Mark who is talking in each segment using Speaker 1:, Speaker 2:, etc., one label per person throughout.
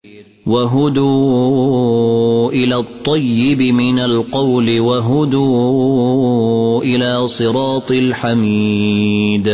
Speaker 1: وهدوا إلى الطيب من القول وهدوا إلى صراط الحميد.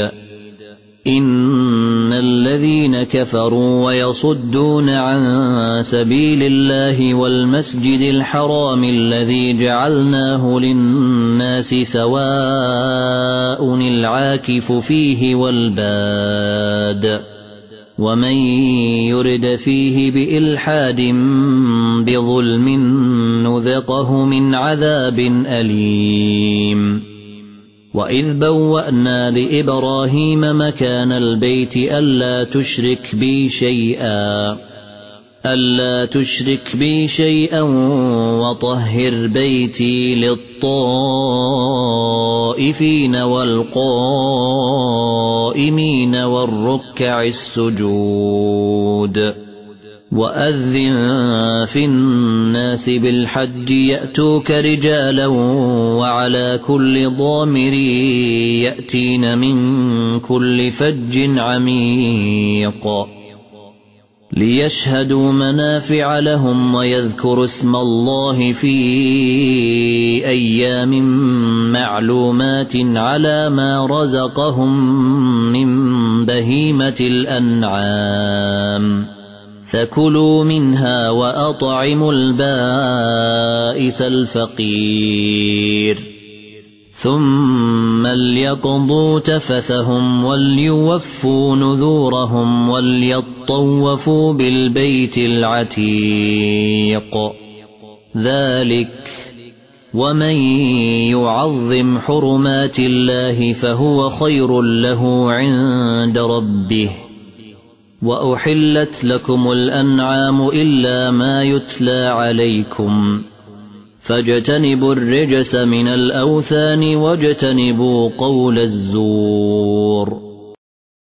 Speaker 1: إن الذين كفروا ويصدون عن سبيل الله والمسجد الحرام الذي جعلناه للناس سواء العاكف فيه والباد ومن يرد فيه بإلحاد بظلم نذقه من عذاب أليم. وإذ بوأنا لإبراهيم مكان البيت ألا تشرك بي شيئا وطهر بيتي للطائفين والقائمين والركع السجود. وأذن في الناس بالحج يأتوك رجالا وعلى كل ضامر يأتين من كل فج عميق ليشهدوا منافع لهم ويذكروا اسم الله في أيام معلومات على ما رزقهم من بهيمة الأنعام فكلوا منها وأطعموا البائس الفقير ثم ليقضوا تفثهم وليوفوا نذورهم وليطوفوا بالبيت العتيق. ذلك ومن يعظم حرمات الله فهو خير له عند ربه. وأحلت لكم الأنعام إلا ما يتلى عليكم فاجتنبوا الرجس من الأوثان واجتنبوا قول الزور.